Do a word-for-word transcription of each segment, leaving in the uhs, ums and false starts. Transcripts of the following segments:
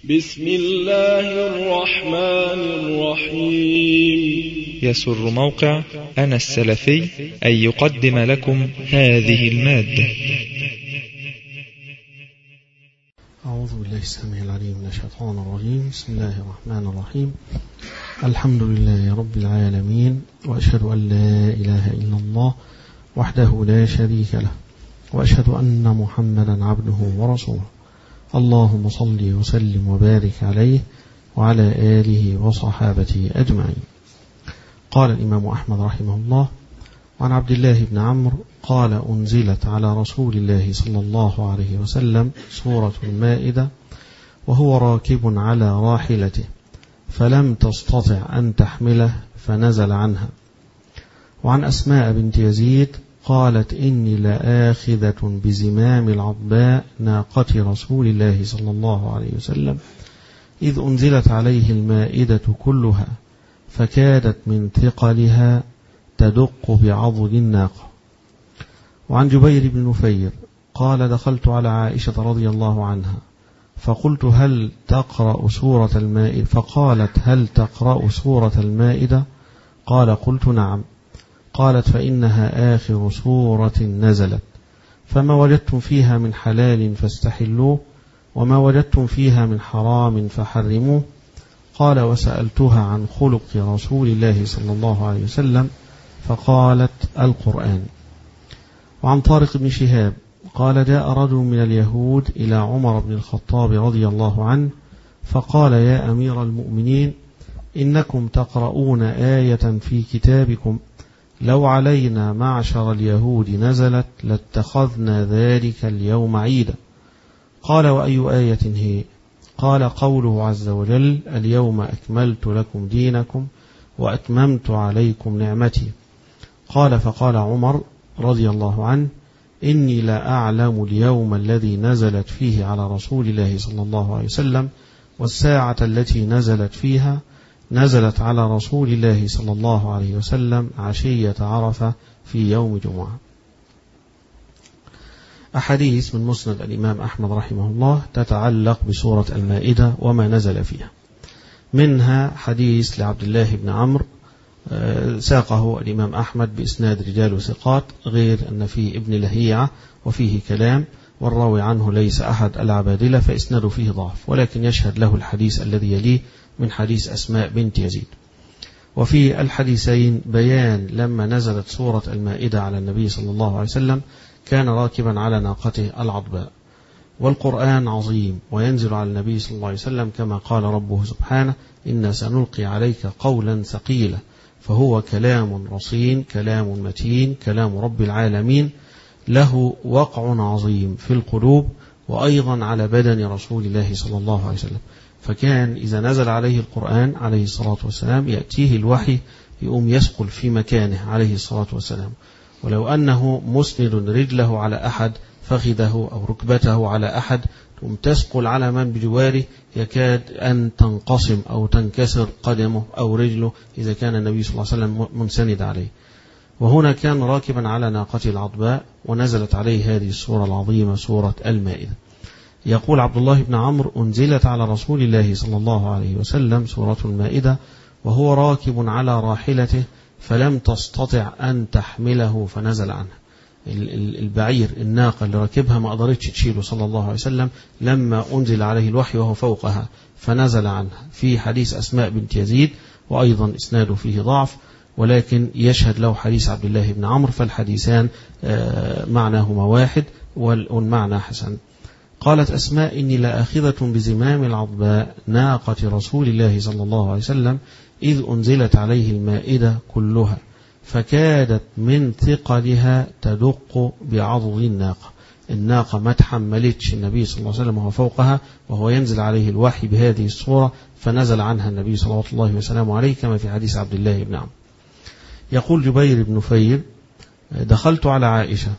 بسم الله الرحمن الرحيم. يسر موقع أنا السلفي أن يقدم لكم هذه المادة. أعوذ بالله السميع العليم من الشيطان الرجيم. بسم الله الرحمن الرحيم. الحمد لله رب العالمين، وأشهد أن لا إله إلا الله وحده لا شريك له، وأشهد أن محمدا عبده ورسوله. اللهم صل وسلم وبارك عليه وعلى آله وصحابته أجمعين. قال الإمام أحمد رحمه الله: وعن عبد الله بن عمرو قال: أنزلت على رسول الله صلى الله عليه وسلم سورة المائدة وهو راكب على راحلته، فلم تستطع أن تحمله فنزل عنها. وعن أسماء بنت يزيد قالت: إني لآخذة بزمام العضباء ناقة رسول الله صلى الله عليه وسلم إذ أنزلت عليه المائدة كلها، فكادت من ثقلها تدق بعضد الناقة. وعن جبير بن نفير قال: دخلت على عائشة رضي الله عنها فقلت: هل تقرأ سورة المائدة؟ فقالت: هل تقرأ سورة المائدة؟ قال: قلت: نعم. قالت: فإنها آخر سورة نزلت، فما وجدتم فيها من حلال فاستحلوه، وما وجدتم فيها من حرام فحرموه. قال: وسألتها عن خلق رسول الله صلى الله عليه وسلم فقالت: القرآن. وعن طارق بن شهاب قال: جاء رجل من اليهود إلى عمر بن الخطاب رضي الله عنه فقال: يا أمير المؤمنين، إنكم تقرؤون آية في كتابكم لو علينا معشر اليهود نزلت لاتخذنا ذلك اليوم عيدا. قال: وأي آية هي؟ قال: قوله عز وجل: اليوم أكملت لكم دينكم وأتممت عليكم نعمتي. قال: فقال عمر رضي الله عنه: إني لا أعلم اليوم الذي نزلت فيه على رسول الله صلى الله عليه وسلم، والساعة التي نزلت فيها نزلت على رسول الله صلى الله عليه وسلم عشية عرفة في يوم جمعة. أحاديث من مسند الإمام أحمد رحمه الله تتعلق بسورة المائدة وما نزل فيها. منها حديث لعبد الله بن عمرو ساقه الإمام أحمد بإسناد رجال وثقات، غير أن فيه ابن لهيعة وفيه كلام، والراوي عنه ليس أحد العبادلة فإسناد فيه ضعف، ولكن يشهد له الحديث الذي يليه من حديث أسماء بنت يزيد. وفي الحديثين بيان لما نزلت سورة المائدة على النبي صلى الله عليه وسلم كان راكبا على ناقته العضباء. والقرآن عظيم وينزل على النبي صلى الله عليه وسلم كما قال ربه سبحانه: إنا سنلقي عليك قولا ثقيلا، فهو كلام رصين، كلام متين، كلام رب العالمين، له وقع عظيم في القلوب وأيضا على بدن رسول الله صلى الله عليه وسلم. فكان إذا نزل عليه القرآن عليه الصلاة والسلام يأتيه الوحي يقوم يسقل في مكانه عليه الصلاة والسلام، ولو أنه مسند رجله على أحد، فخذه أو ركبته على أحد، ثم تسقل على من بجواره يكاد أن تنقسم أو تنكسر قدمه أو رجله إذا كان النبي صلى الله عليه وسلم منسند عليه. وهنا كان راكبا على ناقته العضباء ونزلت عليه هذه السورة العظيمة سورة المائدة. يقول عبد الله بن عمرو: أنزلت على رسول الله صلى الله عليه وسلم سورة المائدة وهو راكب على راحلته فلم تستطع أن تحمله فنزل عنها. البعير الناقة اللي راكبها ما قدرتش تشيله صلى الله عليه وسلم لما أنزل عليه الوحي وهو فوقها فنزل عنها. في حديث أسماء بنت يزيد وأيضا إسناده فيه ضعف، ولكن يشهد له حديث عبد الله بن عمرو، فالحديثان معناهما واحد والمعنى حسن. قالت أسماء: إني لآخذة بزمام العضباء ناقة رسول الله صلى الله عليه وسلم إذ أنزلت عليه المائدة كلها، فكادت من ثقلها تدق بعضد الناقة. الناقة ما تحملتش النبي صلى الله عليه وسلم وهو فوقها وهو ينزل عليه الوحي بهذه الصورة، فنزل عنها النبي صلى الله وسلم عليه كما في حديث عبد الله بن عمرو. يقول جبير بن نفير: دخلت على عائشة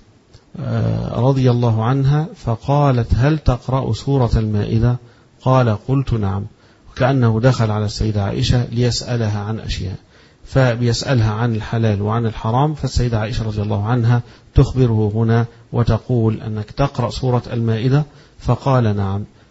رضي الله عنها فقالت: هل تقرأ سورة المائدة؟ قال: قلت: نعم. وكأنه دخل على السيدة عائشة ليسألها عن أشياء، فبيسألها عن الحلال وعن الحرام، فالسيدة عائشة رضي الله عنها تخبره هنا وتقول: أنك تقرأ سورة المائدة؟ فقال: نعم.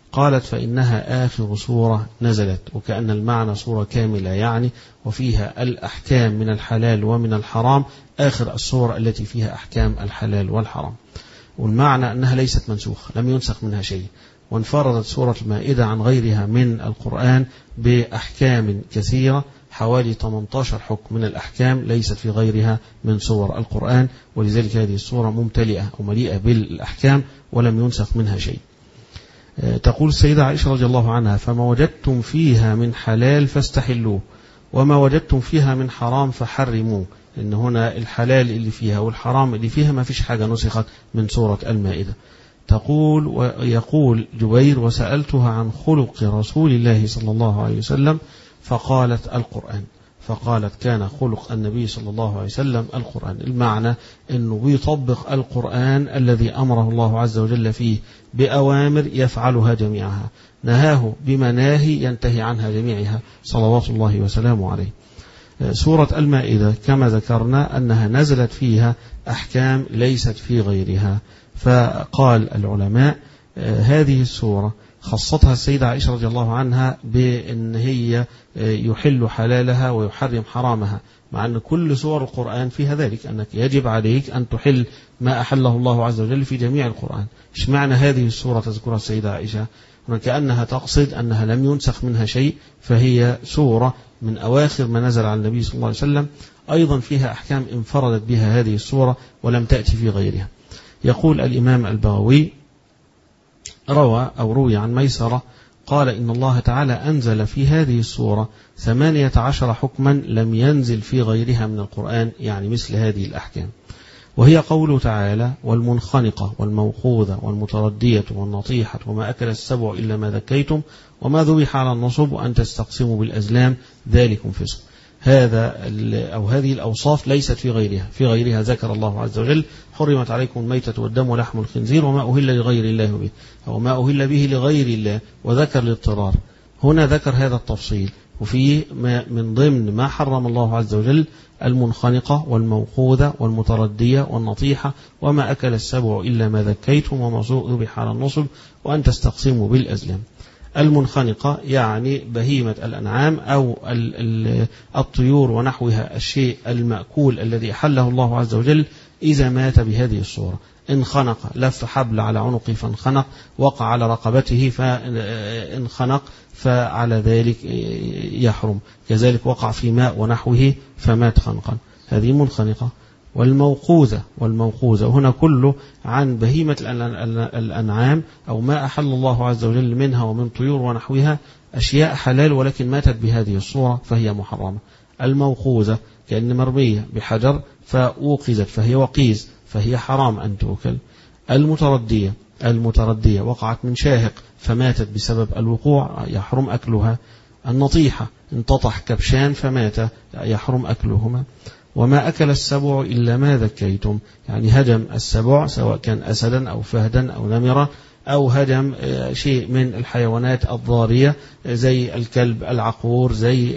قالت فإنها آخر سورة نزلت، وكأن المعنى سورة كاملة يعني، وفيها الأحكام من الحلال ومن الحرام، آخر السورة التي فيها أحكام الحلال والحرام. والمعنى أنها ليست منسوخة، لم ينسخ منها شيء، وانفردت سورة المائدة عن غيرها من القرآن بأحكام كثيرة، حوالي ثمانية عشر حكم من الأحكام ليست في غيرها من سور القرآن، ولذلك هذه السورة ممتلئة أو مليئة بالأحكام ولم ينسخ منها شيء. تقول السيدة عائشة رضي الله عنها: فما وجدتم فيها من حلال فاستحلوه، وما وجدتم فيها من حرام فحرموه. إن هنا الحلال اللي فيها والحرام اللي فيها ما فيش حاجة نسخت من سورة المائدة. تقول ويقول جبير: وسألتها عن خلق رسول الله صلى الله عليه وسلم فقالت القرآن، فقالت كان خلق النبي صلى الله عليه وسلم القرآن. المعنى أنه بيطبق القرآن الذي أمره الله عز وجل فيه بأوامر يفعلها جميعها، نهاه بمناهي ينتهي عنها جميعها صلوات الله وسلامه عليه. سورة المائدة كما ذكرنا أنها نزلت فيها أحكام ليست في غيرها، فقال العلماء هذه السورة خصتها السيدة عائشة رضي الله عنها بأن هي يحل حلالها ويحرم حرامها، مع أن كل سور القرآن فيها ذلك، أنك يجب عليك أن تحل ما أحله الله عز وجل في جميع القرآن. إيش معنى هذه السورة تذكرها السيدة عائشة؟ كأنها تقصد أنها لم ينسخ منها شيء، فهي سورة من أواخر ما نزل على النبي صلى الله عليه وسلم، أيضا فيها أحكام انفردت بها هذه السورة ولم تأتي في غيرها. يقول الإمام البغوي: روى أو روي عن ميسرة قال: إن الله تعالى أنزل في هذه السورة ثمانية عشر حكما لم ينزل في غيرها من القرآن، يعني مثل هذه الأحكام، وهي قوله تعالى: والمنخنقة والموقوذة والمتردية والنطيحة وما أكل السبع إلا ما ذكيتم وما ذبح على النصب وأن تستقسموا بالأزلام ذلكم فسق. هذا أو هذه الأوصاف ليست في غيرها، في غيرها ذكر الله عز وجل: حرمت عليكم الميتة والدم ولحم الخنزير وما أهل لغير الله به أو ما أهل به لغير الله، وذكر الاضطرار. هنا ذكر هذا التفصيل، وفيه من ضمن ما حرم الله عز وجل المنخنقة والموقوذة والمتردية والنطيحة وما أكل السبع إلا ما ذكيتم وما ذبح على النصب وأن تستقسموا بالأزلام. المنخنقة يعني بهيمة الأنعام أو الطيور ونحوها، الشيء المأكول الذي حله الله عز وجل إذا مات بهذه الصورة. انخنق، لف حبل على عنقه فانخنق، وقع على رقبته فانخنق، فعلى ذلك يحرم. كذلك وقع في ماء ونحوه فمات خنقا، هذه منخنقة. والموقوذة، والموقوذة هنا كله عن بهيمة الأنعام أو ما أحل الله عز وجل منها ومن طيور ونحوها، أشياء حلال ولكن ماتت بهذه الصورة فهي محرمة. الموقوذة كأن مرمية بحجر فأوقذت فهي وقيز فهي حرام أن تؤكل. المتردية، المتردية وقعت من شاهق فماتت بسبب الوقوع يحرم أكلها. النطيحة انتطح كبشان فمات يحرم أكلهما. وما أكل السبع إلا ما ذكيتم، يعني هجم السبع سواء كان أسدا أو فهدا أو نمرة أو هجم شيء من الحيوانات الضارية زي الكلب العقور زي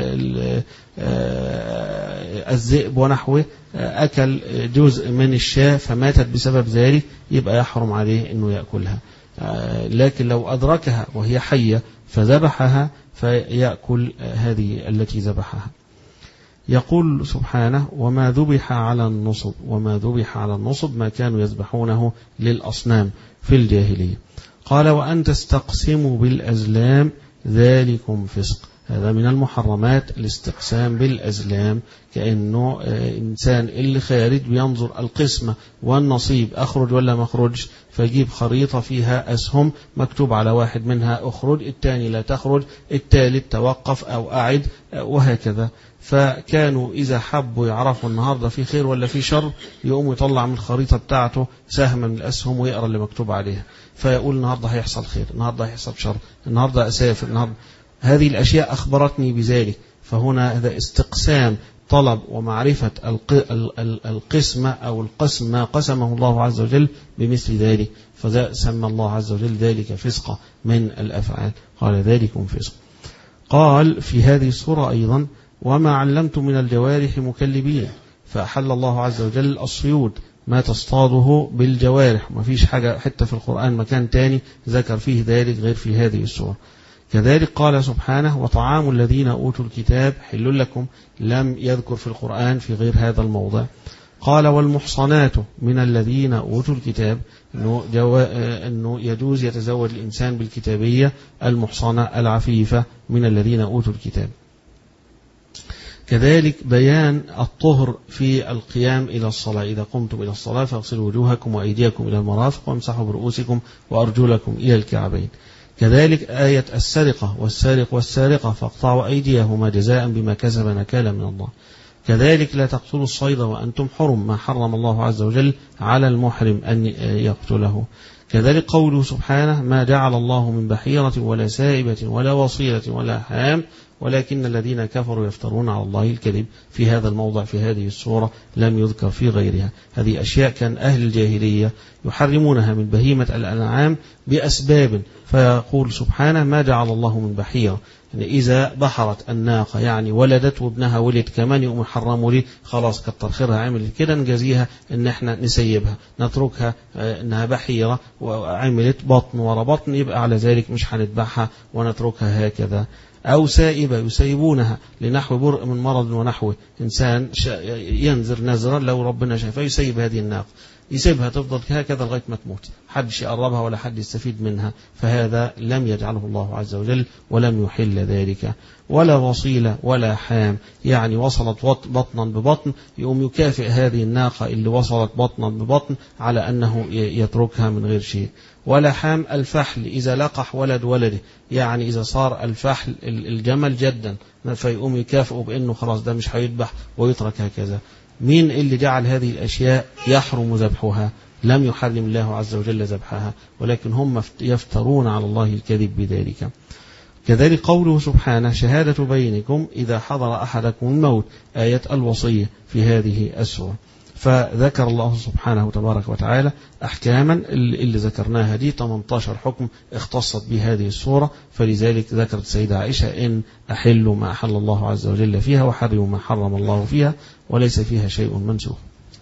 الذئب ونحوه، أكل جزء من الشاة فماتت بسبب ذلك، يبقى يحرم عليه أنه يأكلها. لكن لو أدركها وهي حية فذبحها فيأكل هذه التي ذبحها. يقول سبحانه: وما ذبح على النصب، وما ذبح على النصب ما كانوا يذبحونه للأصنام في الجاهلية. قال: وأن تستقسموا بالأزلام ذلكم فسق. هذا من المحرمات الاستقسام بالأزلام، كأنه إنسان اللي خارج بينظر القسمة والنصيب أخرج ولا مخرج، فيجيب خريطة فيها أسهم مكتوب على واحد منها أخرج، الثاني لا تخرج، الثالث توقف أو أعد، وهكذا. فكانوا إذا حبوا يعرفوا النهاردة في خير ولا في شر يقوم يطلع من الخريطة بتاعته سهم من الأسهم ويقرأ اللي مكتوب عليها، فيقول النهاردة هيحصل خير، النهاردة هيحصل شر، النهاردة أسافر، النهاردة. هذه الأشياء أخبرتني بذلك. فهنا هذا استقسام، طلب ومعرفة القسمة أو القسم ما قسمه الله عز وجل بمثل ذلك، فذا سمى الله عز وجل ذلك فسقة من الأفعال. قال: ذلكم فسق. قال في هذه السورة أيضا: وما علمتم من الجوارح مكلبين، فأحل الله عز وجل الصيود ما تصطاده بالجوارح. ما فيش حاجة حتى في القرآن مكان تاني ذكر فيه ذلك غير في هذه السورة. كذلك قال سبحانه وطعام الذين أوتوا الكتاب حل لكم، لم يذكر في القرآن في غير هذا الموضع. قال والمحصنات من الذين أوتوا الكتاب، إنه, جوا... إنه يجوز يتزوج الإنسان بالكتابية المحصنة العفيفة من الذين أوتوا الكتاب. كذلك بيان الطهر في القيام إلى الصلاة، إذا قمتم إلى الصلاة فاغسلوا وجوهكم وأيديكم إلى المرافق وامسحوا برؤوسكم وأرجلكم إلى الكعبين. كذلك آية السرقة والسارق والسارقة فاقطعوا أيديهما جزاء بما كسب نكالا من الله. كذلك لا تقتلوا الصيد وأنتم حرم، ما حرم الله عز وجل على المحرم أن يقتله. كذلك قوله سبحانه ما جعل الله من بحيرة ولا سائبة ولا وصيلة ولا حام ولكن الذين كفروا يفترون على الله الكذب، في هذا الموضع في هذه السورة لم يذكر في غيرها. هذه أشياء كان أهل الجاهلية يحرمونها من بهيمة الأنعام بأسباب، فيقول سبحانه ما جعل الله من بحيرة، يعني إذا بحرت الناقة يعني ولدت وابنها ولد كمان يقوم يحرموا لي، خلاص كتر خيرها عملت كده نجازيها إن احنا نسيبها نتركها إنها بحيرة وعملت بطن ورا بطن، يبقى على ذلك مش هنذبحها ونتركها هكذا. أو سائبة يسيبونها لنحو برء من مرض ونحوه، إنسان ينذر نذرا لو ربنا شافه يسيب هذه الناقة، يسيبها تفضل هكذا لغاية ما تموت، حدش يقربها ولا حد يستفيد منها، فهذا لم يجعله الله عز وجل ولم يحل ذلك. ولا وصيلة ولا حام، يعني وصلت بطنا ببطن يقوم يكافئ هذه الناقة اللي وصلت بطنا ببطن على أنه يتركها من غير شيء. ولا حام الفحل إذا لقح ولد ولده، يعني إذا صار الفحل الجمل جدا فيقوم يكافئه بأنه خلاص ده مش هيذبح ويترك هكذا. مين اللي جعل هذه الأشياء يحرم ذبحها؟ لم يحرم الله عز وجل ذبحها، ولكن هم يفترون على الله الكذب بذلك. كذلك قوله سبحانه شهادة بينكم إذا حضر أحدكم الموت، آية الوصية في هذه السورة. فذكر الله سبحانه تبارك وتعالى أحكاما اللي ذكرناها دي ثمانية عشر حكم اختصت بهذه السورة، فلذلك ذكرت السيدة عائشة إن أحلوا ما أحل الله عز وجل فيها وحرموا ما حرم الله فيها وليس فيها شيء منسوخ.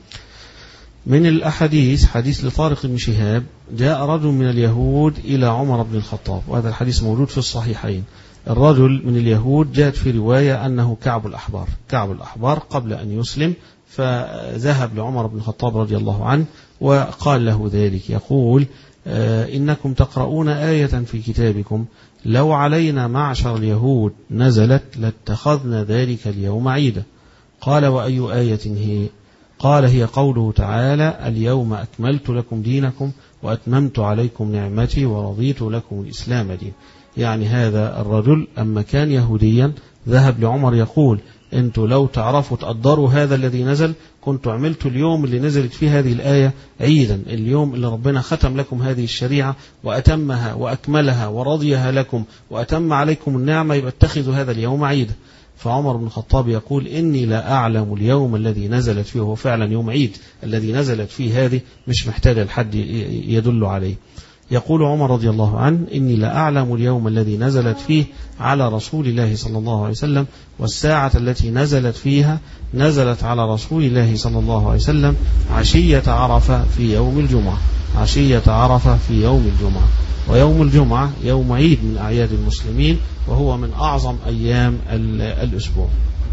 من الأحاديث حديث لطارق بن شهاب جاء رجل من اليهود إلى عمر بن الخطاب، وهذا الحديث موجود في الصحيحين. الرجل من اليهود جاءت في رواية أنه كعب الأحبار، كعب الأحبار قبل أن يسلم، فذهب لعمر بن الخطاب رضي الله عنه وقال له ذلك، يقول إنكم تقرؤون آية في كتابكم لو علينا معشر اليهود نزلت لاتخذنا ذلك اليوم عيدا. قال وأي آية هي؟ قال هي قوله تعالى اليوم أكملت لكم دينكم وأتممت عليكم نعمتي ورضيت لكم الإسلام دين. يعني هذا الرجل أما كان يهوديا ذهب لعمر يقول أنتوا لو تعرفوا تقدروا هذا الذي نزل كنتوا عملتوا اليوم اللي نزلت فيه هذه الآية عيدا، اليوم اللي ربنا ختم لكم هذه الشريعة وأتمها وأكملها ورضيها لكم وأتم عليكم النعمة، يبقى اتخذوا هذا اليوم عيدا. فعمر بن الخطاب يقول إني لا أعلم اليوم الذي نزلت فيه، هو فعلا يوم عيد الذي نزلت فيه هذه، مش محتاج الحد يدل عليه. يقول عمر رضي الله عنه إني لا أعلم اليوم الذي نزلت فيه على رسول الله صلى الله عليه وسلم، والساعة التي نزلت فيها نزلت على رسول الله صلى الله عليه وسلم عشية عرفة في يوم الجمعة، عشية عرفة في يوم الجمعة. ويوم الجمعة يوم عيد من أعياد المسلمين، وهو من أعظم أيام الأسبوع،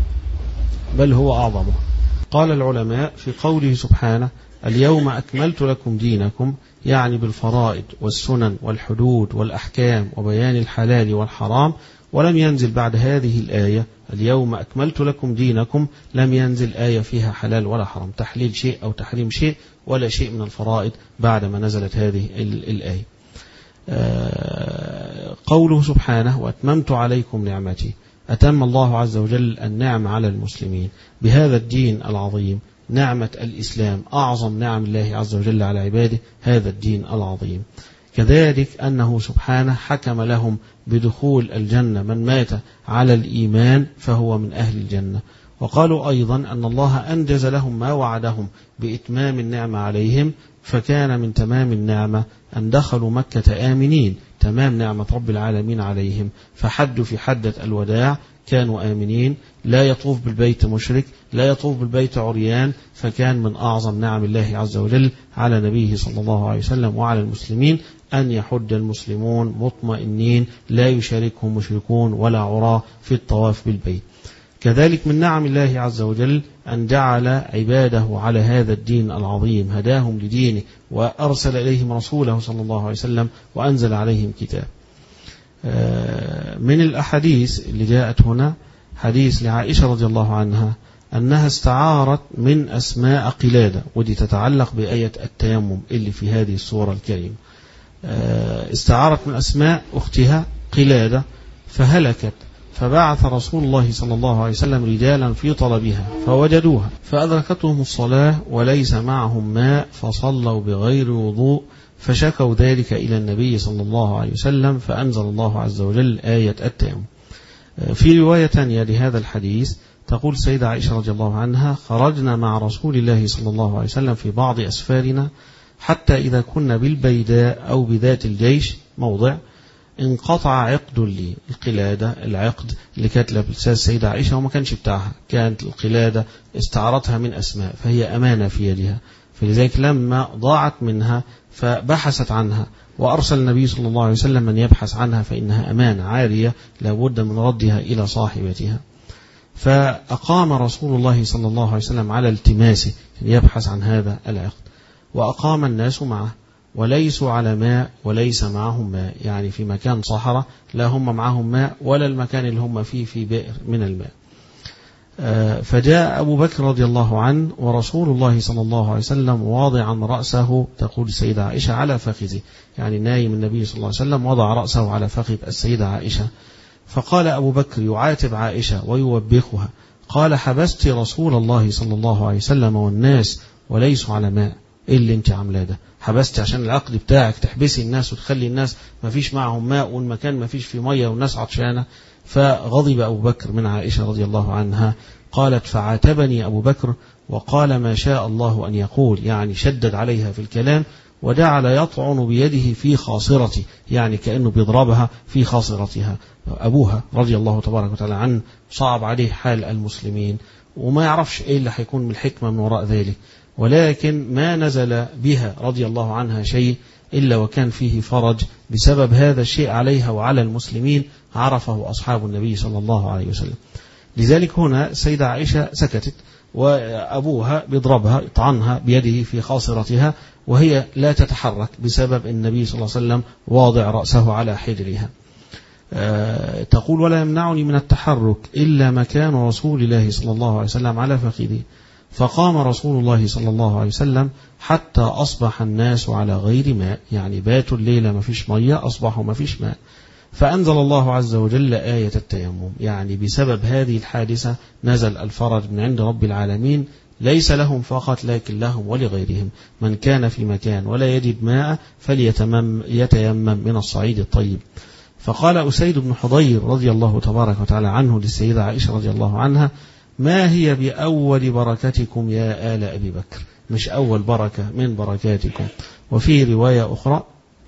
بل هو أعظمه. قال العلماء في قوله سبحانه اليوم أكملت لكم دينكم، يعني بالفرائض والسنن والحدود والأحكام وبيان الحلال والحرام، ولم ينزل بعد هذه الآية اليوم أكملت لكم دينكم، لم ينزل آية فيها حلال ولا حرام، تحليل شيء أو تحريم شيء، ولا شيء من الفرائض بعدما نزلت هذه الآية. قوله سبحانه وأتممت عليكم نعمتي، أتم الله عز وجل النعم على المسلمين بهذا الدين العظيم، نعمة الإسلام أعظم نعم الله عز وجل على عباده، هذا الدين العظيم. كذلك أنه سبحانه حكم لهم بدخول الجنة، من مات على الإيمان فهو من أهل الجنة. وقالوا أيضا أن الله أنجز لهم ما وعدهم بإتمام النعمة عليهم، فكان من تمام النعمة أن دخلوا مكة آمنين تمام نعمة رب العالمين عليهم، فحدوا في حدة الوداع كانوا آمنين، لا يطوف بالبيت مشرك، لا يطوف بالبيت عريان، فكان من أعظم نعم الله عز وجل على نبيه صلى الله عليه وسلم وعلى المسلمين أن يحج المسلمون مطمئنين لا يشاركهم مشركون ولا عراة في الطواف بالبيت. كذلك من نعم الله عز وجل أن جعل عباده على هذا الدين العظيم، هداهم لدينه وأرسل إليهم رسوله صلى الله عليه وسلم وأنزل عليهم كتاب. من الأحاديث اللي جاءت هنا حديث لعائشة رضي الله عنها أنها استعارت من أسماء قلادة، ودي تتعلق بآية التيمم اللي في هذه السورة الكريمة. استعارت من أسماء أختها قلادة فهلكت، فبعث رسول الله صلى الله عليه وسلم رجالا في طلبها فوجدوها، فأدركتهم الصلاة وليس معهم ماء فصلوا بغير وضوء، فشكوا ذلك إلى النبي صلى الله عليه وسلم فأنزل الله عز وجل آية التيمم. في رواية تانية لهذا الحديث تقول سيدة عائشة رضي الله عنها: خرجنا مع رسول الله صلى الله عليه وسلم في بعض أسفارنا حتى إذا كنا بالبيداء أو بذات الجيش موضع انقطع عقد لي. القلادة العقد اللي كانت لابسها السيدة عائشة وما كانش بتاعها، كانت القلادة استعارتها من أسماء فهي أمانة في يدها، فلذلك لما ضاعت منها فبحثت عنها وأرسل النبي صلى الله عليه وسلم من يبحث عنها فإنها أمانة عارية لابد من ردها إلى صاحبتها. فأقام رسول الله صلى الله عليه وسلم على التماسه يبحث عن هذا العقد، وأقام الناس معه وليسوا على ماء وليس معهم ماء، يعني في مكان صحراء لا هم معهم ماء ولا المكان اللي هم فيه في بئر من الماء. فجاء أبو بكر رضي الله عنه ورسول الله صلى الله عليه وسلم واضعا رأسه، تقول السيدة عائشة، على فخذه، يعني نايم النبي صلى الله عليه وسلم وضع رأسه على فخذ السيدة عائشة. فقال أبو بكر يعاتب عائشة ويوبخها، قال: حبست رسول الله صلى الله عليه وسلم والناس وليسوا على ماء، إيه اللي انت عاملاه ده؟ حبست عشان العقد بتاعك تحبسي الناس وتخلي الناس ما فيش معهم ماء والمكان ما فيش فيه مية والناس عطشانة. فغضب أبو بكر من عائشة رضي الله عنها. قالت: فعاتبني أبو بكر وقال ما شاء الله أن يقول، يعني شدد عليها في الكلام، وجعل يطعن بيده في خاصرتي، يعني كأنه بيضربها في خاصرتها. أبوها رضي الله تبارك وتعالى عنه صعب عليه حال المسلمين وما يعرفش إيه اللي هيكون من الحكمة من وراء ذلك، ولكن ما نزل بها رضي الله عنها شيء إلا وكان فيه فرج بسبب هذا الشيء عليها وعلى المسلمين عرفه أصحاب النبي صلى الله عليه وسلم. لذلك هنا السيدة عائشة سكتت وأبوها بيضربها يطعنها بيده في خاصرتها وهي لا تتحرك بسبب النبي صلى الله عليه وسلم واضع رأسه على حجرها. أه تقول: ولا يمنعني من التحرك إلا مكان رسول الله صلى الله عليه وسلم على فخذه. فقام رسول الله صلى الله عليه وسلم حتى أصبح الناس على غير ماء، يعني باتوا الليلة ما فيش مية، أصبحوا ما فيش ماء. فأنزل الله عز وجل آية التيمم، يعني بسبب هذه الحادثة نزل الفرج من عند رب العالمين، ليس لهم فقط لكن لهم ولغيرهم. من كان في مكان ولا يجد ماء فليتيمم من الصعيد الطيب. فقال أسيد بن حضير رضي الله تبارك وتعالى عنه للسيدة عائشة رضي الله عنها: ما هي بأول بركتكم يا آل أبي بكر، مش أول بركة من بركاتكم. وفي رواية أخرى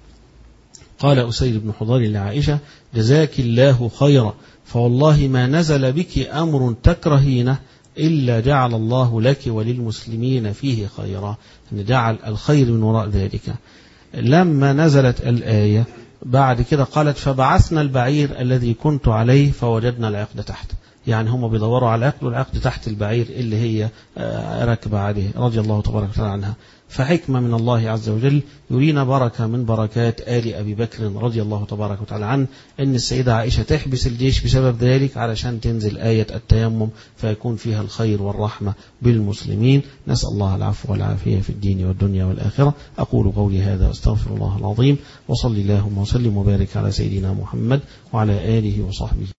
قال أسيد بن حضير لعائشة: جزاك الله خيرا، فوالله ما نزل بك أمر تكرهينه إلا جعل الله لك وللمسلمين فيه خيرا، أن جعل الخير من وراء ذلك. لما نزلت الآية بعد كده قالت: فبعثنا البعير الذي كنت عليه فوجدنا العقد تحت، يعني هم بيدوروا على العقد والعقد تحت البعير اللي هي ركب عليه رضي الله تبارك وتعالى عنها. فحكمة من الله عز وجل يرينا بركة من بركات آل أبي بكر رضي الله تبارك وتعالى عنه، أن السيدة عائشة تحبس الجيش بسبب ذلك علشان تنزل آية التيمم فيكون فيها الخير والرحمة بالمسلمين. نسأل الله العفو والعافية في الدين والدنيا والآخرة. أقول قولي هذا واستغفر الله العظيم، وصلي اللهم وسلم وبارك على سيدنا محمد وعلى آله وصحبه.